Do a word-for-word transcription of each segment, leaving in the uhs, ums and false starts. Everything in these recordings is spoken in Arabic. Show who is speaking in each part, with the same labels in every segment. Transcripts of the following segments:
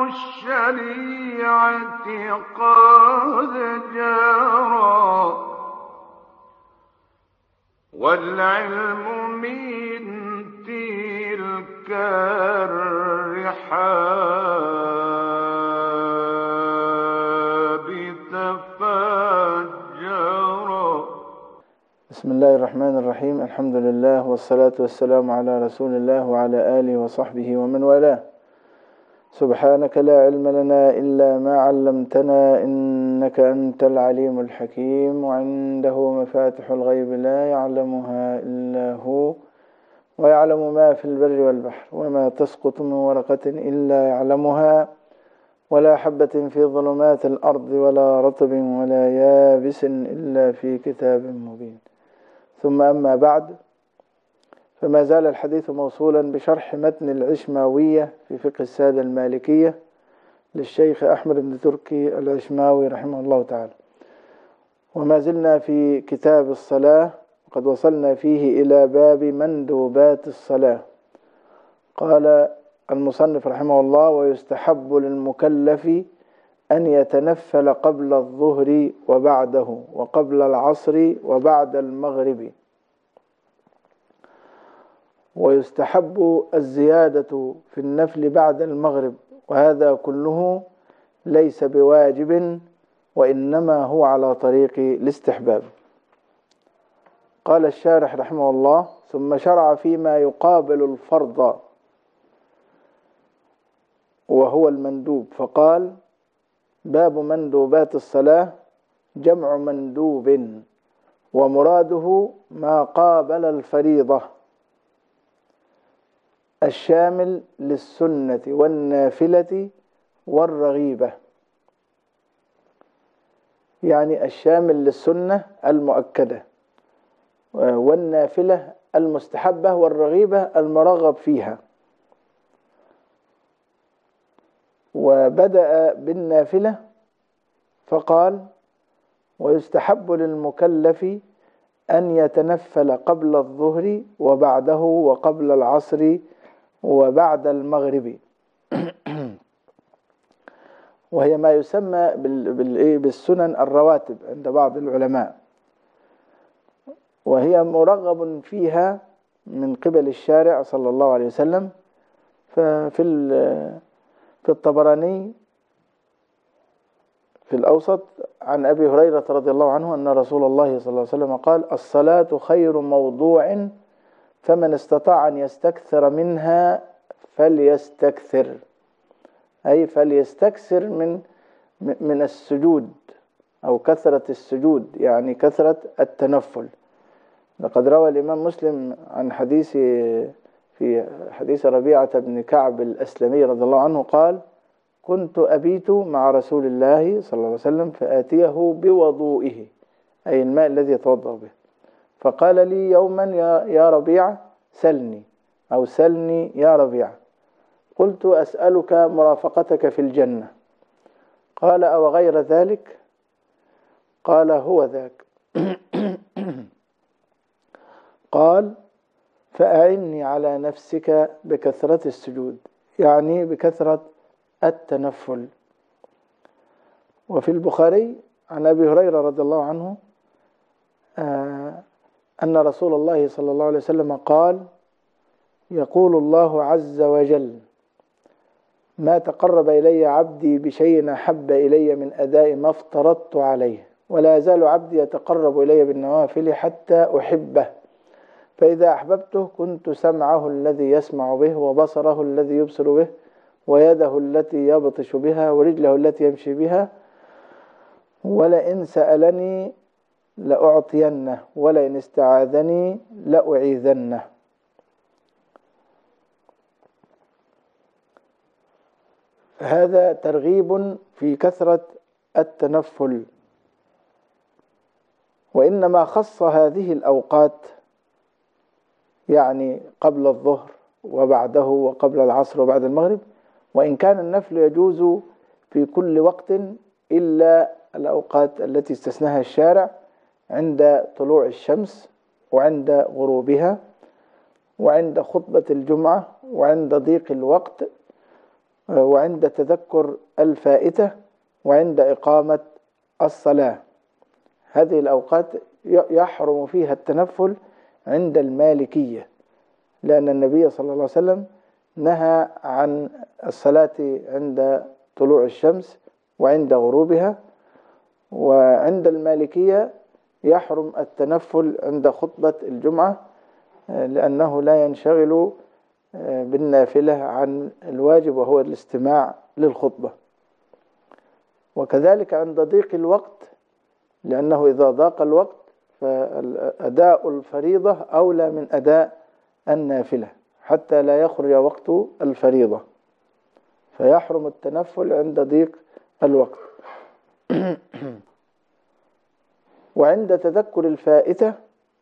Speaker 1: الشريعة قد جرى، والعلم من تلك الرحاب تفجرا.
Speaker 2: بسم الله الرحمن الرحيم. الحمد لله والصلاة والسلام على رسول الله وعلى آله وصحبه ومن والاه. سبحانك لا علم لنا إلا ما علمتنا إنك أنت العليم الحكيم، وعنده مفاتح الغيب لا يعلمها إلا هو، ويعلم ما في البر والبحر، وما تسقط من ورقة إلا يعلمها، ولا حبة في ظلمات الأرض ولا رطب ولا يابس إلا في كتاب مبين. ثم أما بعد، فما زال الحديث موصولا بشرح متن العشماوية في فقه السادة المالكية للشيخ أحمد بن تركي العشماوي رحمه الله تعالى، وما زلنا في كتاب الصلاة، وقد وصلنا فيه إلى باب مندوبات الصلاة. قال المصنف رحمه الله: ويستحب للمكلف أن يتنفل قبل الظهر وبعده، وقبل العصر وبعد المغرب، ويستحب الزيادة في النفل بعد المغرب، وهذا كله ليس بواجب، وإنما هو على طريق الاستحباب. قال الشارح رحمه الله: ثم شرع فيما يقابل الفرض وهو المندوب، فقال: باب مندوبات الصلاة جمع مندوب، ومراده ما قابل الفريضة، الشامل للسنة والنافلة والرغيبة، يعني الشامل للسنة المؤكدة والنافلة المستحبة والرغيبة المرغب فيها. وبدأ بالنافلة فقال: ويستحب للمكلف أن يتنفل قبل الظهر وبعده، وقبل العصر وبعد المغرب، وهي ما يسمى بالسنن الرواتب عند بعض العلماء، وهي مرغب فيها من قبل الشارع صلى الله عليه وسلم. ففي في الطبراني في الأوسط عن أبي هريرة رضي الله عنه أن رسول الله صلى الله عليه وسلم قال: الصلاة خير موضوع، فمن استطاع أن يستكثر منها فليستكثر، أي فليستكثر من من السجود، أو كثرة السجود، يعني كثرة التنفل. لقد روى الإمام مسلم عن حديث في حديث ربيعة بن كعب الأسلمي رضي الله عنه قال: كنت أبيت مع رسول الله صلى الله عليه وسلم فآتيه بوضوئه، أي الماء الذي يتوضأ به، فقال لي يوما: يا يا ربيعة سلني، أو سلني يا ربيعة. قلت: أسألك مرافقتك في الجنة. قال: أو غير ذلك؟ قال: هو ذاك. قال: فأعني على نفسك بكثرة السجود، يعني بكثرة التنفل. وفي البخاري عن أبي هريرة رضي الله عنه آه أن رسول الله صلى الله عليه وسلم قال: يقول الله عز وجل: ما تقرب إلي عبدي بشيء أحب إلي من أداء ما افترضت عليه، ولا يزال عبدي يتقرب إلي بالنوافل حتى أحبه، فإذا أحببته كنت سمعه الذي يسمع به، وبصره الذي يبصر به، ويده التي يبطش بها، ورجله التي يمشي بها، ولئن سألني لأعطينه، ولئن استعاذني لأعيذنه. هذا ترغيب في كثرة التنفل، وإنما خص هذه الأوقات، يعني قبل الظهر وبعده وقبل العصر وبعد المغرب، وإن كان النفل يجوز في كل وقت إلا الأوقات التي استثناها الشارع عند طلوع الشمس، وعند غروبها، وعند خطبة الجمعة، وعند ضيق الوقت، وعند تذكر الفائتة، وعند إقامة الصلاة. هذه الأوقات يحرم فيها التنفل عند المالكية، لأن النبي صلى الله عليه وسلم نهى عن الصلاة عند طلوع الشمس وعند غروبها. وعند المالكية يحرم التنفل عند خطبة الجمعة، لأنه لا ينشغل بالنافلة عن الواجب وهو الاستماع للخطبة. وكذلك عند ضيق الوقت، لأنه إذا ضاق الوقت فأداء الفريضة أولى من أداء النافلة حتى لا يخرج وقت الفريضة، فيحرم التنفل عند ضيق الوقت. وعند تذكر الفائتة،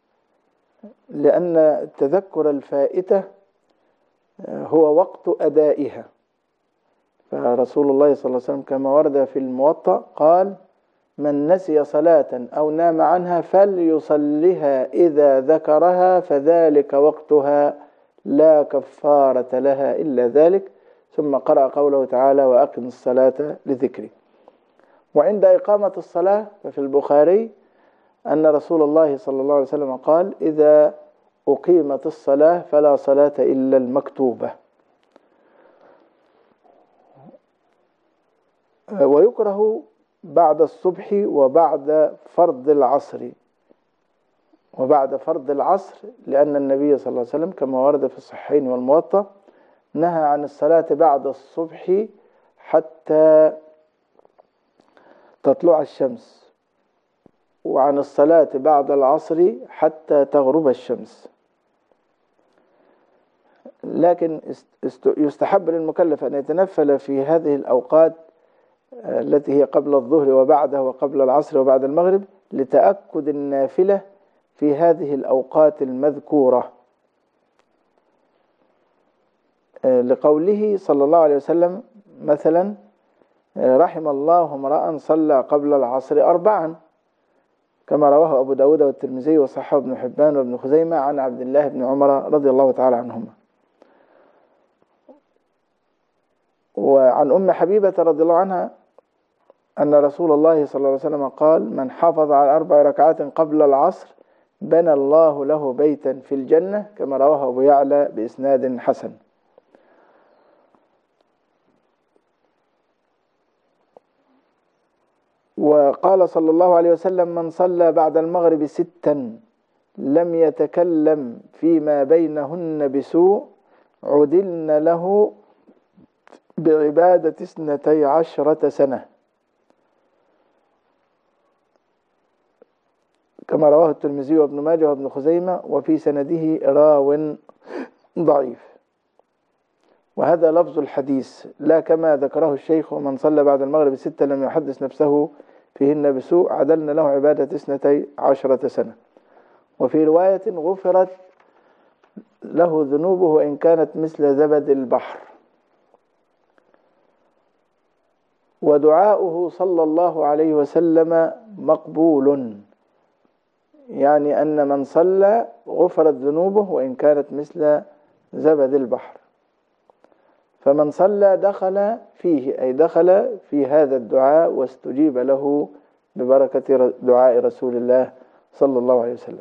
Speaker 2: لأن تذكر الفائتة هو وقت أدائها، فرسول الله صلى الله عليه وسلم كما ورد في الموطأ قال: من نسي صلاة أو نام عنها فليصلها إذا ذكرها فذلك وقتها لا كفارة لها إلا ذلك. ثم قرأ قوله تعالى: وأقم الصلاة لذكري. وعند إقامة الصلاة ففي البخاري أن رسول الله صلى الله عليه وسلم قال: إذا أقيمت الصلاة فلا صلاة إلا المكتوبة. ويكره بعد الصبح وبعد فرض العصر وبعد فرض العصر لأن النبي صلى الله عليه وسلم كما ورد في الصحيحين والموطأ نهى عن الصلاة بعد الصبح حتى تطلع الشمس، وعن الصلاة بعد العصر حتى تغرب الشمس. لكن يستحب للمكلف أن يتنفل في هذه الأوقات التي هي قبل الظهر وبعده وقبل العصر وبعد المغرب لتأكد النافلة في هذه الأوقات المذكورة، لقوله صلى الله عليه وسلم مثلا: رحم الله امرأ صلى قبل العصر أربعا، كما رواه أبو داود والترمذي وصححه ابن حبان وابن خزيمة عن عبد الله بن عمر رضي الله تعالى عنهما. وعن أم حبيبة رضي الله عنها أن رسول الله صلى الله عليه وسلم قال: من حافظ على أربع ركعات قبل العصر بنى الله له بيتا في الجنة، كما رواه أبو يعلى بإسناد حسن. وقال صلى الله عليه وسلم: من صلى بعد المغرب ستا لم يتكلم فيما بينهن بسوء عدلن له بعبادة اثنتي عشرة سنة، كما رواه الترمذي وابن ماجه وابن خزيمة، وفي سنده راو ضعيف. وهذا لفظ الحديث لا كما ذكره الشيخ: ومن صلى بعد المغرب ستة لم يحدث نفسه فيهن بسوء عدلن له عبادة اثنتي عشرة سنة. وفي رواية: غفرت له ذنوبه وإن كانت مثل زبد البحر. ودعاؤه صلى الله عليه وسلم مقبول، يعني أن من صلى غفرت ذنوبه وإن كانت مثل زبد البحر. فمن صلى دخل فيه، أي دخل في هذا الدعاء واستجيب له ببركة دعاء رسول الله صلى الله عليه وسلم.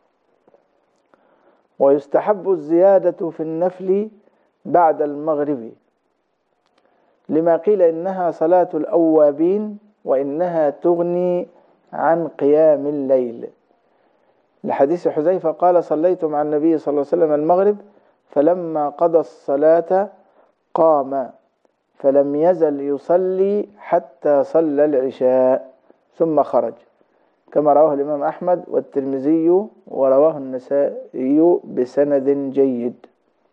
Speaker 2: ويستحب الزيادة في النفل بعد المغرب، لما قيل إنها صلاة الأوابين وإنها تغني عن قيام الليل، لحديث حذيفة قال: صليت مع النبي صلى الله عليه وسلم المغرب فلما قضى الصلاة قام فلم يزل يصلي حتى صلى العشاء ثم خرج، كما رواه الإمام أحمد والترمذي ورواه النسائي بسند جيد.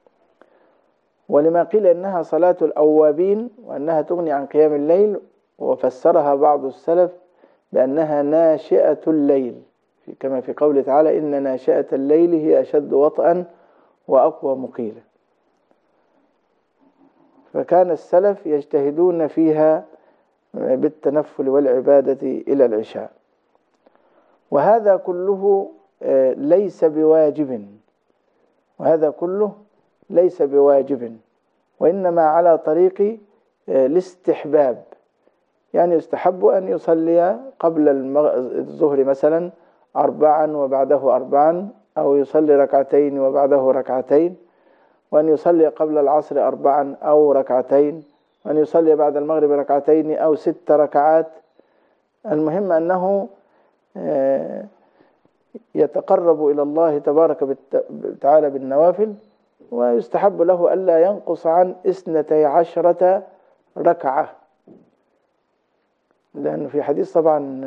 Speaker 2: ولما قيل إنها صلاة الأوابين وأنها تغني عن قيام الليل، وفسرها بعض السلف بأنها ناشئة الليل، كما في قوله تعالى: إن ناشئة الليل هي أشد وطئا وأقوى مقيلة. فكان السلف يجتهدون فيها بالتنفل والعبادة إلى العشاء. وهذا كله ليس بواجب وهذا كله ليس بواجب وإنما على طريق الاستحباب، يعني يستحب أن يصلي قبل الظهر مثلا أربعا وبعده أربعا، أو يصلي ركعتين وبعده ركعتين، وأن يصلي قبل العصر أربعا أو ركعتين، وأن يصلي بعد المغرب ركعتين أو ست ركعات. المهم أنه يتقرب إلى الله تبارك وتعالى بالنوافل، ويستحب له ألا ينقص عن اثنتي عشرة ركعة، لأن في حديث طبعا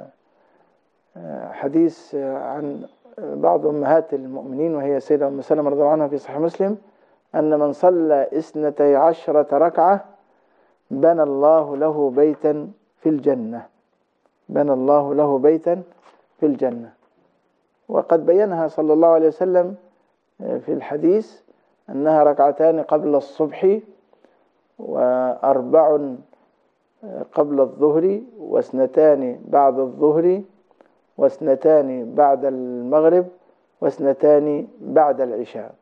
Speaker 2: حديث عن بعض أمهات المؤمنين وهي سيدة أم سلمة رضي الله عنها في صحيح مسلم أن من صلى اثنتي عشرة ركعة بنى الله له بيتا في الجنة، بنى الله له بيتا في الجنة. وقد بينها صلى الله عليه وسلم في الحديث أنها ركعتان قبل الصبح، وأربع قبل الظهر، واثنتان بعد الظهر، واثنتان بعد المغرب، واثنتان بعد العشاء.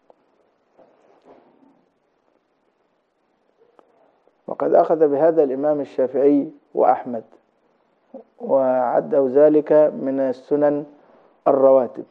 Speaker 2: وقد أخذ بهذا الإمام الشافعي وأحمد، وعده ذلك من السنن الرواتب.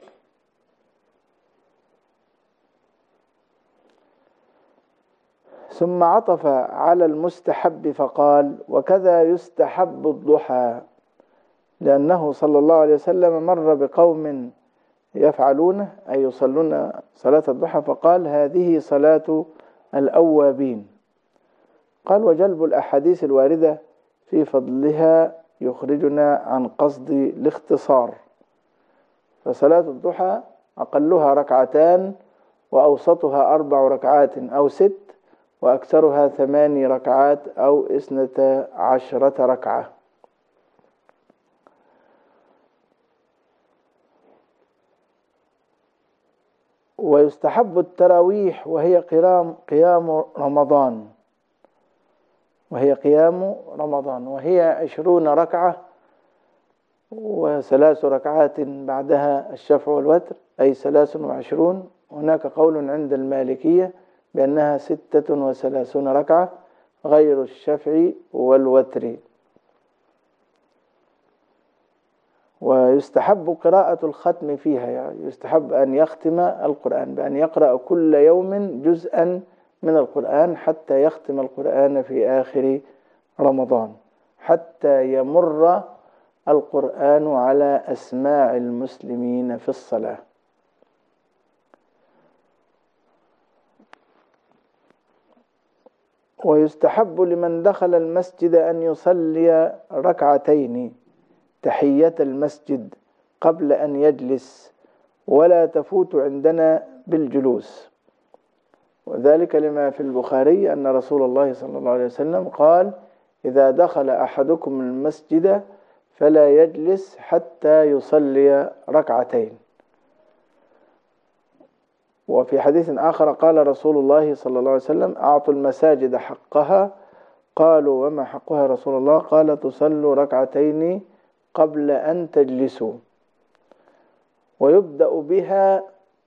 Speaker 2: ثم عطف على المستحب فقال: وكذا يستحب الضحى، لأنه صلى الله عليه وسلم مر بقوم يفعلونه أي يصلون صلاة الضحى فقال: هذه صلاة الأوابين. قال: وجلب الأحاديث الواردة في فضلها يخرجنا عن قصد الاختصار، فصلاة الضحى أقلها ركعتان، وأوسطها أربع ركعات أو ست، وأكثرها ثماني ركعات أو اثنتا عشرة ركعة. ويستحب التراويح وهي قيام قيام رمضان وهي قيام رمضان وهي عشرون ركعة، وثلاث ركعات بعدها الشفع والوتر، أي ثلاث وعشرون. هناك قول عند المالكية بأنها ستة وثلاثون ركعة غير الشفع والوتر. ويستحب قراءة الختم فيها، يعني يستحب أن يختم القرآن بأن يقرأ كل يوم جزءا من القرآن حتى يختم القرآن في آخر رمضان، حتى يمر القرآن على أسماع المسلمين في الصلاة. ويستحب لمن دخل المسجد أن يصلي ركعتين تحية المسجد قبل أن يجلس، ولا تفوت عندنا بالجلوس، وذلك لما في البخاري أن رسول الله صلى الله عليه وسلم قال: إذا دخل أحدكم المسجد فلا يجلس حتى يصلي ركعتين. وفي حديث آخر قال رسول الله صلى الله عليه وسلم: أعطوا المساجد حقها. قالوا: وما حقها رسول الله؟ قال: تصلوا ركعتين قبل أن تجلسوا. ويبدأ بها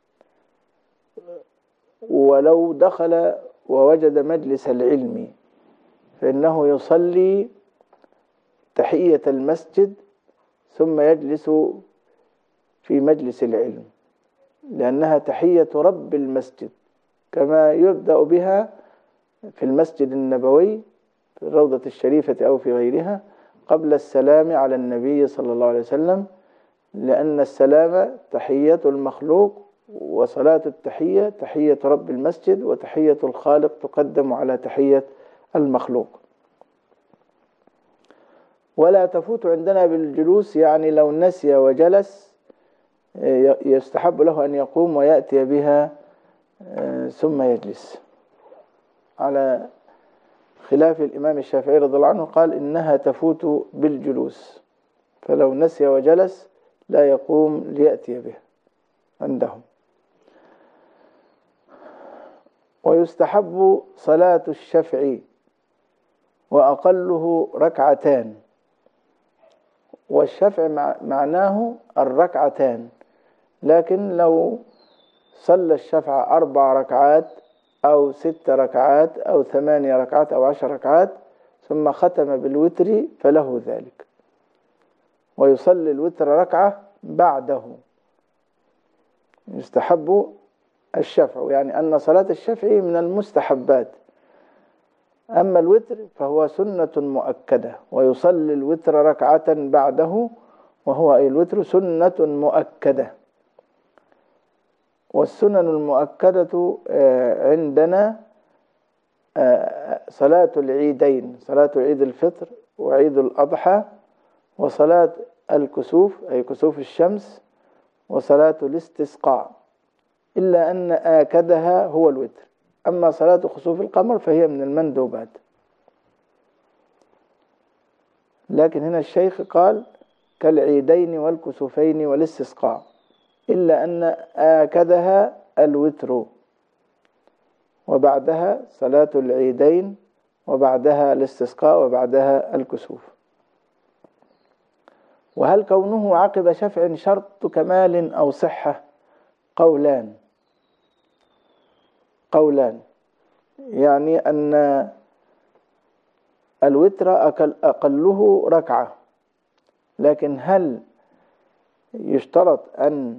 Speaker 2: ولو دخل ووجد مجلس العلم، فإنه يصلي تحية المسجد ثم يجلس في مجلس العلم، لأنها تحية رب المسجد، كما يبدأ بها في المسجد النبوي في الروضة الشريفة أو في غيرها قبل السلام على النبي صلى الله عليه وسلم، لأن السلام تحية المخلوق، وصلاة التحية تحية رب المسجد، وتحية الخالق تقدم على تحية المخلوق. ولا تفوت عندنا بالجلوس، يعني لو نسي وجلس يستحب له أن يقوم ويأتي بها ثم يجلس، على خلاف الإمام الشافعي رضي الله عنه قال إنها تفوت بالجلوس، فلو نسي وجلس لا يقوم ليأتي به عندهم. ويستحب صلاة الشفع وأقله ركعتان، والشفع معناه الركعتان، لكن لو صلى الشفع أربع ركعات أو ست ركعات أو ثمانية ركعات أو عشر ركعات ثم ختم بالوتر فله ذلك، ويصلي الوتر ركعة بعده. يستحب الشفع، يعني أن صلاة الشفع من المستحبات، أما الوتر فهو سنة مؤكدة، ويصلي الوتر ركعة بعده، وهو أي الوتر سنة مؤكدة. والسنن المؤكدة عندنا صلاة العيدين، صلاة عيد الفطر وعيد الأضحى، وصلاة الكسوف أي كسوف الشمس، وصلاة الاستسقاء، إلا أن آكدها هو الوتر. أما صلاة خسوف القمر فهي من المندوبات. لكن هنا الشيخ قال كالعيدين والكسوفين والاستسقاء، إلا أن آكدها الوتر، وبعدها صلاة العيدين، وبعدها الاستسقاء، وبعدها الكسوف. وهل كونه عقب شفع شرط كمال أو صحة؟ قولان قولان يعني أن الوتر أقل أقله ركعة، لكن هل يشترط أن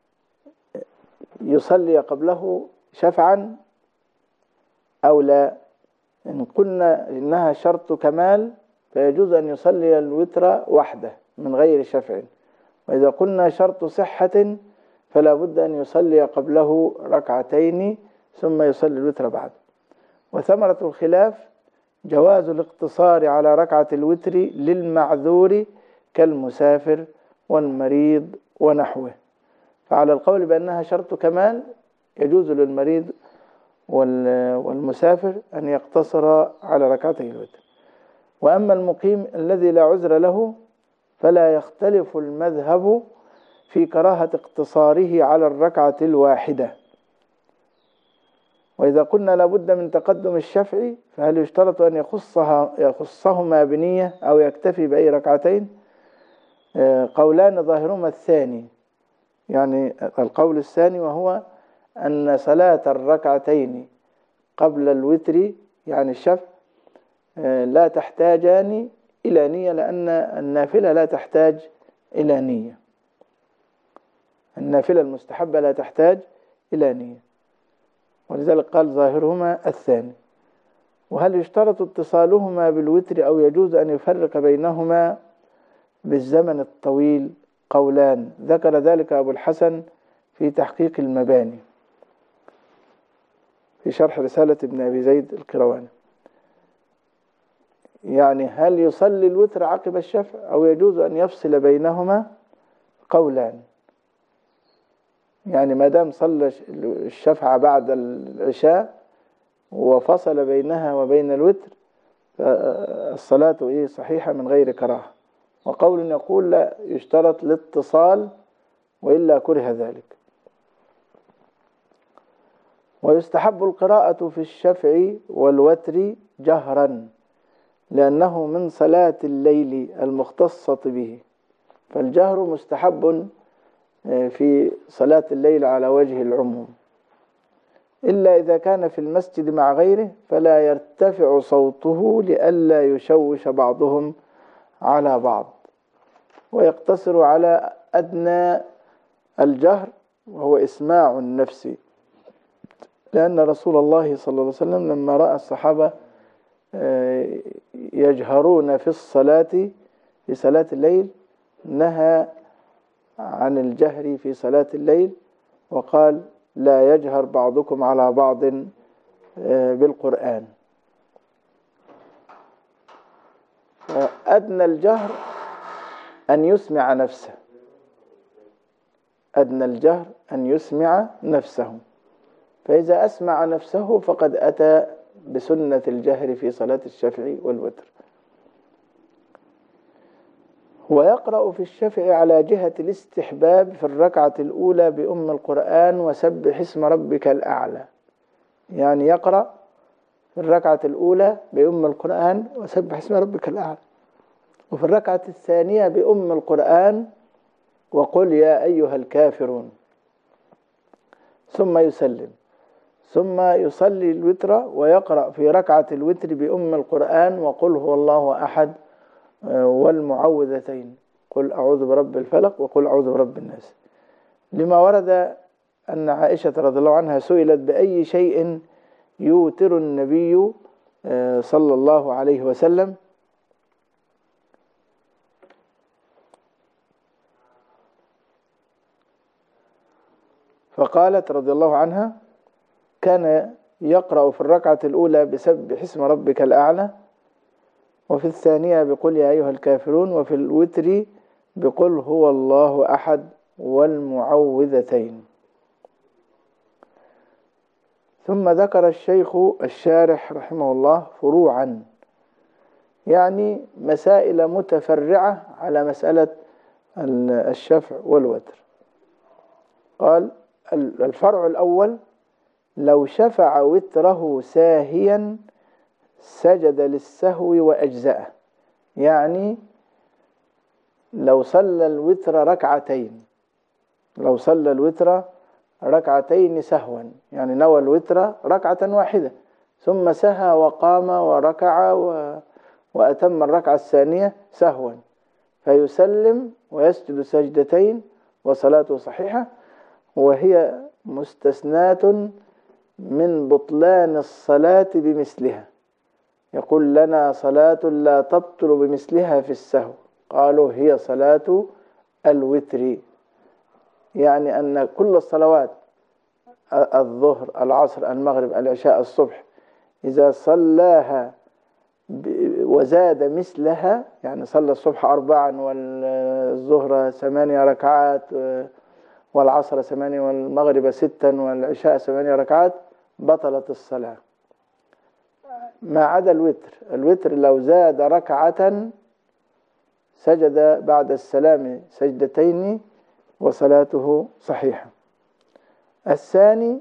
Speaker 2: يصلي قبله شفعا أو لا؟ إن قلنا إنها شرط كمال فيجوز أن يصلي الوتر وحده من غير شفع، وإذا قلنا شرط صحة فلا بد أن يصلي قبله ركعتين ثم يصلي الوتر بعد. وثمرة الخلاف جواز الاقتصار على ركعة الوتر للمعذور كالمسافر والمريض ونحوه. فعلى القول بأنها شرط كمال يجوز للمريض والمسافر أن يقتصر على ركعتي الوتر. وأما المقيم الذي لا عذر له فلا يختلف المذهب في كراهة اقتصاره على الركعة الواحدة. وإذا قلنا لابد من تقدم الشفع فهل يشترط أن يخصها يخصهما بنية أو يكتفي بأي ركعتين؟ قولان ظاهرهما الثاني، يعني القول الثاني وهو أن صلاة الركعتين قبل الوتر يعني الشفع لا تحتاجان إلى نية، لأن النافلة لا تحتاج إلى نية، النافلة المستحبة لا تحتاج إلى نية، ولذلك قال ظاهرهما الثاني. وهل يشترط اتصالهما بالوتر أو يجوز أن يفرق بينهما بالزمن الطويل؟ قولان، ذكر ذلك أبو الحسن في تحقيق المباني في شرح رسالة ابن أبي زيد القرواني. يعني هل يصلي الوتر عقب الشفع أو يجوز أن يفصل بينهما؟ قولان، يعني ما دام صلى الشفع بعد العشاء وفصل بينها وبين الوتر فالصلاة إيه صحيحة من غير كراهة. وقول يقول لا يشترط الاتصال وإلا كره ذلك. ويستحب القراءة في الشفع والوتر جهرا لأنه من صلاة الليل المختصة به، فالجهر مستحب في صلاة الليل على وجه العموم، إلا إذا كان في المسجد مع غيره فلا يرتفع صوته لئلا يشوش بعضهم على بعض، ويقتصر على أدنى الجهر وهو إسماع النفس، لأن رسول الله صلى الله عليه وسلم لما رأى الصحابة يجهرون في الصلاة في صلاة الليل نهى عن الجهر في صلاة الليل، وقال لا يجهر بعضكم على بعض بالقرآن. أدنى الجهر أن يسمع نفسه، أدنى الجهر أن يسمع نفسه، فإذا أسمع نفسه فقد أتى بسنة الجهر في صلاة الشفع والوتر. ويقرأ في الشفع على جهة الاستحباب في الركعة الأولى بأم القرآن وسبح اسم ربك الأعلى، يعني يقرأ في الركعة الأولى بأم القرآن وسبح اسم ربك الأعلى، وفي الركعة الثانية بأم القرآن وقل يا أيها الكافرون، ثم يسلم، ثم يصلي الوتر ويقرأ في ركعة الوتر بأم القرآن وقل هو الله أحد والمعوذتين، قل أعوذ برب الفلق وقل أعوذ برب الناس، لما ورد أن عائشة رضي الله عنها سئلت بأي شيء يوتر النبي صلى الله عليه وسلم، فقالت رضي الله عنها كان يقرأ في الركعة الأولى بسبح اسم ربك الأعلى، وفي الثانية بقل يا أيها الكافرون، وفي الوتر بقل هو الله أحد والمعوذتين. ثم ذكر الشيخ الشارح رحمه الله فروعا، يعني مسائل متفرعة على مسألة الشفع والوتر. قال الفرع الأول: لو شفع وتره ساهيا سجد للسهو وأجزأه، يعني لو صلى الوتر ركعتين لو صلى الوتر ركعتين سهوا، يعني نوى الوتر ركعة واحدة ثم سهى وقام وركع و... وأتم الركعة الثانية سهوا، فيسلم ويسجد سجدتين وصلاته صحيحة، وهي مستثناة من بطلان الصلاة بمثلها. يقول لنا صلاة لا تبطل بمثلها في السهو، قالوا هي صلاة الوتر، يعني أن كل الصلوات الظهر العصر المغرب العشاء الصبح إذا صلاها وزاد مثلها، يعني صلى الصبح أربعا والظهر ثمانية ركعات والعصر ثمانية والمغرب ستا والعشاء ثمانية ركعات، بطلت الصلاة، ما عدا الوتر. الوتر لو زاد ركعة سجد بعد السلام سجدتين وصلاته صحيحة. الثاني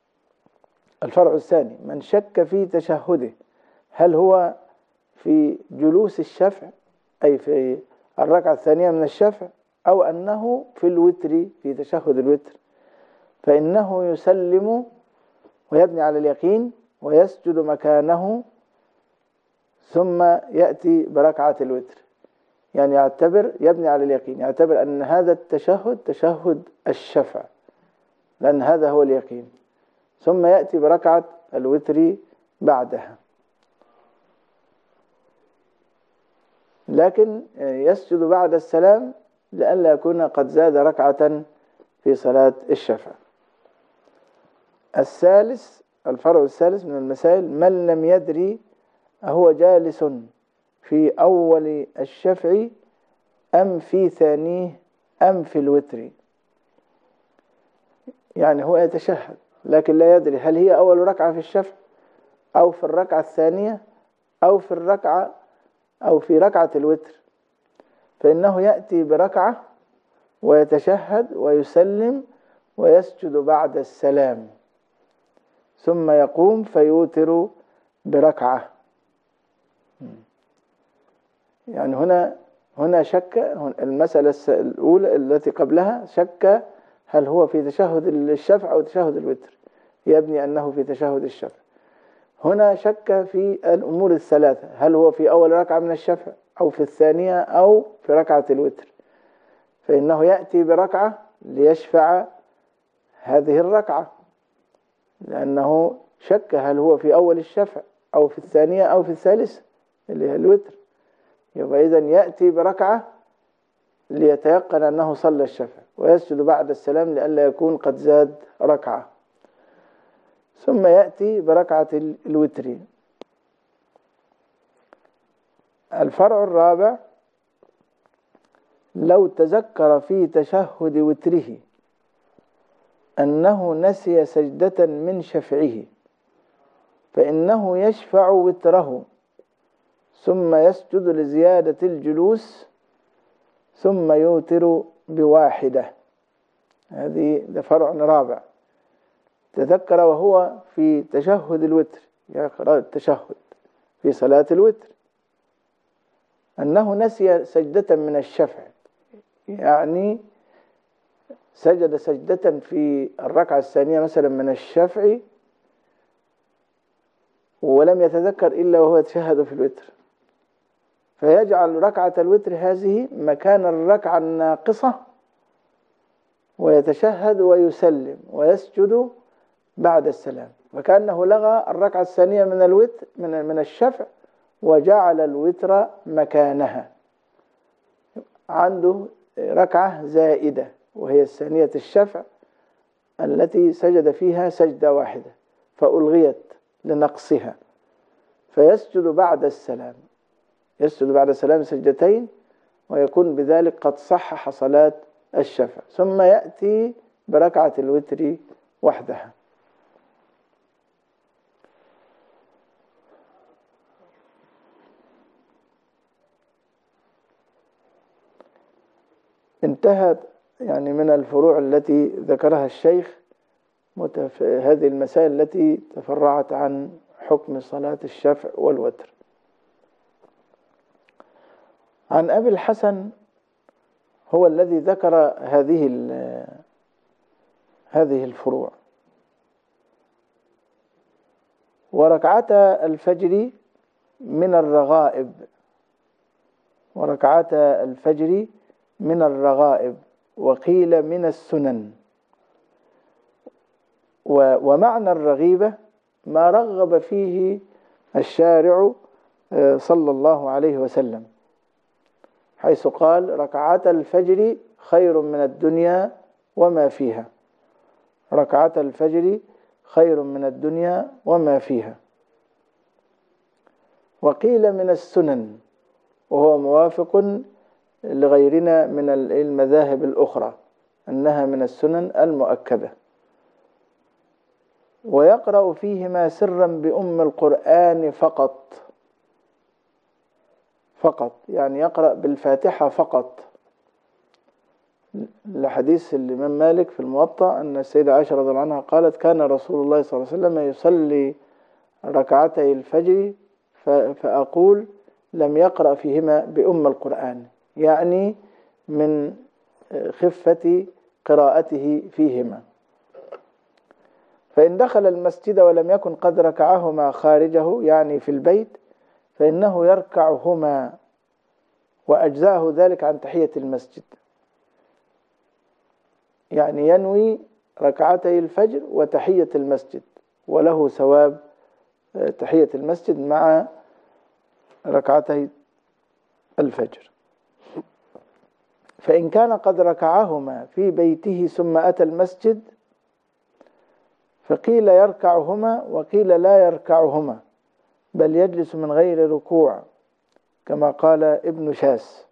Speaker 2: الفرع الثاني: من شك في تشهده، هل هو في جلوس الشفع أي في الركعة الثانية من الشفع، أو أنه في الوتر في تشهد الوتر، فإنه يسلم ويبني على اليقين ويسجد مكانه ثم يأتي بركعة الوتر، يعني يعتبر يبني على اليقين، يعتبر أن هذا التشهد تشهد الشفع لأن هذا هو اليقين، ثم يأتي بركعة الوتر بعدها، لكن يسجد بعد السلام لئلا يكون قد زاد ركعة في صلاة الشفع. الثالث الفرع الثالث من المسائل: من لم يدري أهو جالس في أول الشفع أم في ثانيه أم في الوتر، يعني هو يتشهد لكن لا يدري هل هي أول ركعة في الشفع أو في الركعة الثانية أو في الركعة أو في ركعة الوتر، فإنه يأتي بركعة ويتشهد ويسلم ويسجد بعد السلام ثم يقوم فيوتر بركعة. يعني هنا هنا شك، المسألة الأولى التي قبلها شك هل هو في تشهد الشفع أو تشهد الوتر، يبني أنه في تشهد الشفع. هنا شك في الأمور الثلاثة، هل هو في أول ركعة من الشفع أو في الثانية أو في ركعة الوتر، فإنه يأتي بركعة ليشفع هذه الركعة، لأنه شك هل هو في أول الشفع أو في الثانية أو في الثالث اللي هي الوتر، يبقى إذن يأتي بركعة ليتيقن أنه صلى الشفع ويسجد بعد السلام لئلا يكون قد زاد ركعة، ثم يأتي بركعة الوتر. الفرع الرابع: لو تذكر في تشهد وتره أنه نسي سجدة من شفعه فإنه يشفع وتره ثم يسجد لزيادة الجلوس ثم يوتر بواحدة. هذه ده فرع رابع: تذكر وهو في تشهد الوتر، يقرأ التشهد في صلاة الوتر أنه نسي سجدة من الشفع، يعني سجد سجدة في الركعة الثانية مثلا من الشفع ولم يتذكر إلا وهو يتشهد في الوتر، فيجعل ركعة الوتر هذه مكان الركعة الناقصة ويتشهد ويسلم ويسجد بعد السلام، فكأنه لغى الركعة الثانية من الوتر من من الشفع وجعل الوتر مكانها. عنده ركعة زائدة وهي الثانية الشفع التي سجد فيها سجدة واحدة فألغيت لنقصها، فيسجد بعد السلام، يسجد بعد السلام سجدتين، ويكون بذلك قد صحح صلاة الشفع، ثم يأتي بركعة الوتر وحدها. انتهت يعني من الفروع التي ذكرها الشيخ متف... هذه المسائل التي تفرعت عن حكم صلاة الشفع والوتر. عن أبي الحسن هو الذي ذكر هذه هذه الفروع. وركعتا الفجر من الرغائب، وركعتا الفجر من الرغائب، وقيل من السنن. ومعنى الرغيبة ما رغب فيه الشارع صلى الله عليه وسلم، حيث قال ركعتا الفجر خير من الدنيا وما فيها، ركعتا الفجر خير من الدنيا وما فيها. وقيل من السنن، وهو موافق لغيرنا من المذاهب الأخرى أنها من السنن المؤكدة. ويقرأ فيهما سرا بأم القرآن فقط، فقط يعني يقرأ بالفاتحة فقط، لحديث الإمام مالك في الموطأ أن السيدة عائشة رضي الله عنها قالت كان رسول الله صلى الله عليه وسلم يصلي ركعتي الفجر فأقول لم يقرأ فيهما بأم القرآن، يعني من خفة قراءته فيهما. فإن دخل المسجد ولم يكن قد ركعهما خارجه يعني في البيت فإنه يركعهما، وأجزاه ذلك عن تحية المسجد، يعني ينوي ركعتي الفجر وتحية المسجد، وله ثواب تحية المسجد مع ركعتي الفجر. فإن كان قد ركعهما في بيته ثم أتى المسجد فقيل يركعهما وقيل لا يركعهما بل يجلس من غير ركوع، كما قال ابن شاس.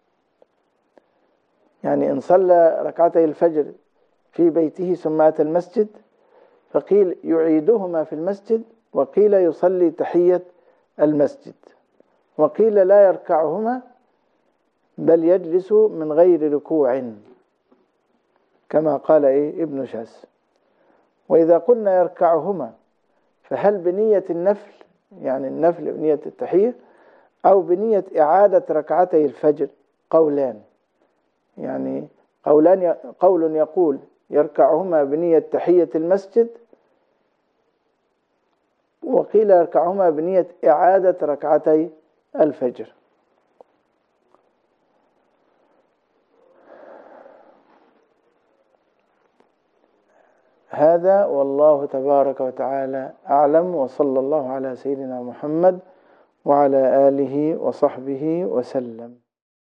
Speaker 2: يعني إن صلى ركعتي الفجر في بيته ثم أتى المسجد فقيل يعيدهما في المسجد، وقيل يصلي تحية المسجد، وقيل لا يركعهما بل يجلس من غير ركوع، كما قال إيه ابن شاس. وإذا قلنا يركعهما فهل بنية النفل، يعني النفل بنية التحية، أو بنية إعادة ركعتي الفجر؟ قولان، يعني قولان، قول يقول يركعهما بنية تحية المسجد، وقيل يركعهما بنية إعادة ركعتي الفجر. هذا والله تبارك وتعالى أعلم، وصلى الله على سيدنا محمد وعلى آله وصحبه وسلم.